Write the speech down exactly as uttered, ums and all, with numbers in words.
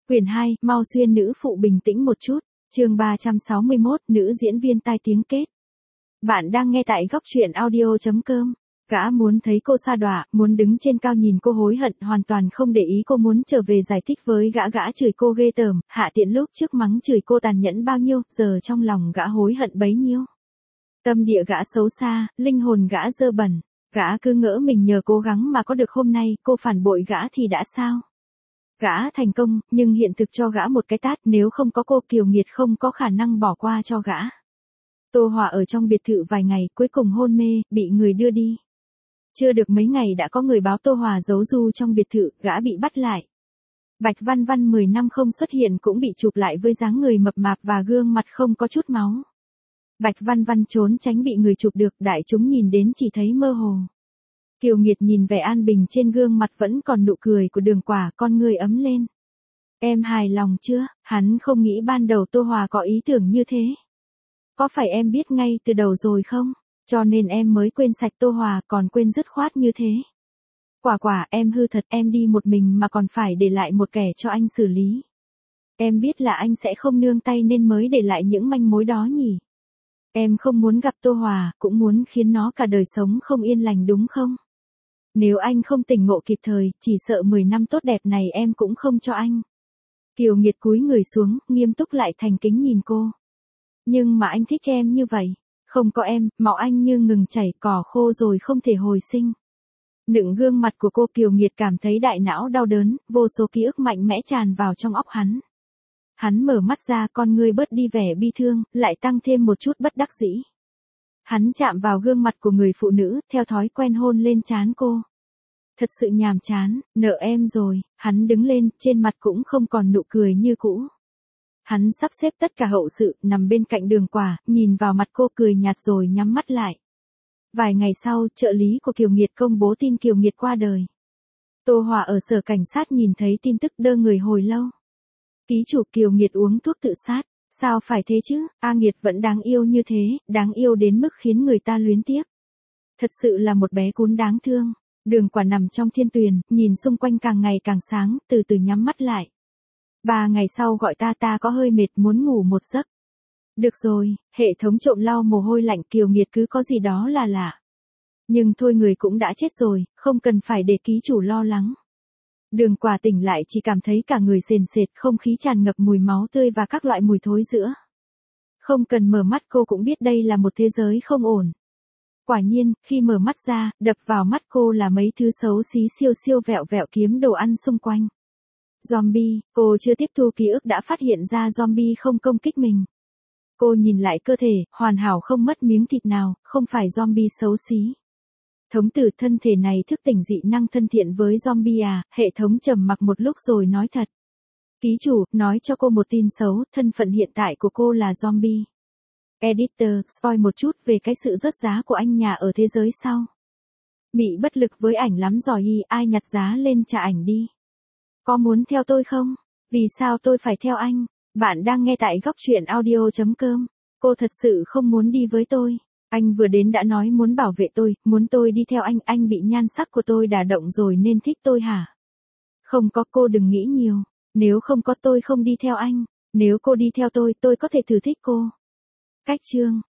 Quyển hai, mau xuyên nữ phụ bình tĩnh một chút. Chương ba trăm sáu mươi mốt, nữ diễn viên tai tiếng kết. Bạn đang nghe tại góc truyện audio chấm com. Gã muốn thấy cô sa đọa, muốn đứng trên cao nhìn cô hối hận, hoàn toàn không để ý cô muốn trở về giải thích với gã. Gã chửi cô ghê tởm, hạ tiện lúc trước mắng chửi cô tàn nhẫn bao nhiêu, giờ trong lòng gã hối hận bấy nhiêu. Tâm địa gã xấu xa, linh hồn gã dơ bẩn. Gã cứ ngỡ mình nhờ cố gắng mà có được hôm nay, cô phản bội gã thì đã sao? Gã thành công, nhưng hiện thực cho gã một cái tát, nếu không có cô Kiều Nghiệt không có khả năng bỏ qua cho gã. Tô Hòa ở trong biệt thự vài ngày, cuối cùng hôn mê, bị người đưa đi. Chưa được mấy ngày đã có người báo Tô Hòa giấu du trong biệt thự, gã bị bắt lại. Bạch Văn Văn mười năm không xuất hiện cũng bị chụp lại với dáng người mập mạp và gương mặt không có chút máu. Bạch Văn Văn trốn tránh bị người chụp được, đại chúng nhìn đến chỉ thấy mơ hồ. Kiều Nghiệt nhìn vẻ an bình trên gương mặt vẫn còn nụ cười của Đường Quả, con người ấm lên. Em hài lòng chưa? Hắn không nghĩ ban đầu Tô Hòa có ý tưởng như thế. Có phải em biết ngay từ đầu rồi không? Cho nên em mới quên sạch Tô Hòa, còn quên dứt khoát như thế. Quả quả, em hư thật, em đi một mình mà còn phải để lại một kẻ cho anh xử lý. Em biết là anh sẽ không nương tay nên mới để lại những manh mối đó nhỉ? Em không muốn gặp Tô Hòa, cũng muốn khiến nó cả đời sống không yên lành đúng không? Nếu anh không tỉnh ngộ kịp thời, chỉ sợ mười năm tốt đẹp này em cũng không cho anh. Kiều Nghiệt cúi người xuống, nghiêm túc lại thành kính nhìn cô. Nhưng mà anh thích em như vậy. Không có em, máu anh như ngừng chảy, cỏ khô rồi không thể hồi sinh. Nựng gương mặt của cô, Kiều Nghiệt cảm thấy đại não đau đớn, vô số ký ức mạnh mẽ tràn vào trong óc hắn. Hắn mở mắt ra, con ngươi bớt đi vẻ bi thương, lại tăng thêm một chút bất đắc dĩ. Hắn chạm vào gương mặt của người phụ nữ, theo thói quen hôn lên trán cô. Thật sự nhàm chán, nợ em rồi. Hắn đứng lên, trên mặt cũng không còn nụ cười như cũ. Hắn sắp xếp tất cả hậu sự, nằm bên cạnh Đường Quả, nhìn vào mặt cô cười nhạt rồi nhắm mắt lại. Vài ngày sau, trợ lý của Kiều Nghiệt công bố tin Kiều Nghiệt qua đời. Tô Hòa ở sở cảnh sát nhìn thấy tin tức đơ người hồi lâu. Ký chủ Kiều Nghiệt uống thuốc tự sát. Sao phải thế chứ, A Nghiệt vẫn đáng yêu như thế, đáng yêu đến mức khiến người ta luyến tiếc. Thật sự là một bé cún đáng thương. Đường Quả nằm trong thiên tuyền, nhìn xung quanh càng ngày càng sáng, từ từ nhắm mắt lại. Ba ngày sau gọi ta ta có hơi mệt muốn ngủ một giấc. Được rồi, hệ thống trộm lau mồ hôi lạnh. Kiều Nghiệt cứ có gì đó là lạ. Nhưng thôi, người cũng đã chết rồi, không cần phải để ký chủ lo lắng. Đường Quả tỉnh lại chỉ cảm thấy cả người sền sệt, không khí tràn ngập mùi máu tươi và các loại mùi thối rữa. Không cần mở mắt cô cũng biết đây là một thế giới không ổn. Quả nhiên, khi mở mắt ra, đập vào mắt cô là mấy thứ xấu xí siêu siêu vẹo vẹo kiếm đồ ăn xung quanh. Zombie, cô chưa tiếp thu ký ức đã phát hiện ra zombie không công kích mình. Cô nhìn lại cơ thể, hoàn hảo không mất miếng thịt nào, không phải zombie xấu xí. Thống tử, thân thể này thức tỉnh dị năng thân thiện với zombie à? Hệ thống trầm mặc một lúc rồi nói thật. Ký chủ, nói cho cô một tin xấu, thân phận hiện tại của cô là zombie. Editor, spoil một chút về cái sự rớt giá của anh nhà ở thế giới sau. Mị bất lực với ảnh lắm giỏi y, ai nhặt giá lên trả ảnh đi. Có muốn theo tôi không? Vì sao tôi phải theo anh? Bạn đang nghe tại góc truyện audio chấm com. Cô thật sự không muốn đi với tôi. Anh vừa đến đã nói muốn bảo vệ tôi, muốn tôi đi theo anh, anh bị nhan sắc của tôi đả động rồi nên thích tôi hả? Không có, cô đừng nghĩ nhiều. Nếu không có tôi không đi theo anh. Nếu cô đi theo tôi, tôi có thể thử thích cô. Cách chương.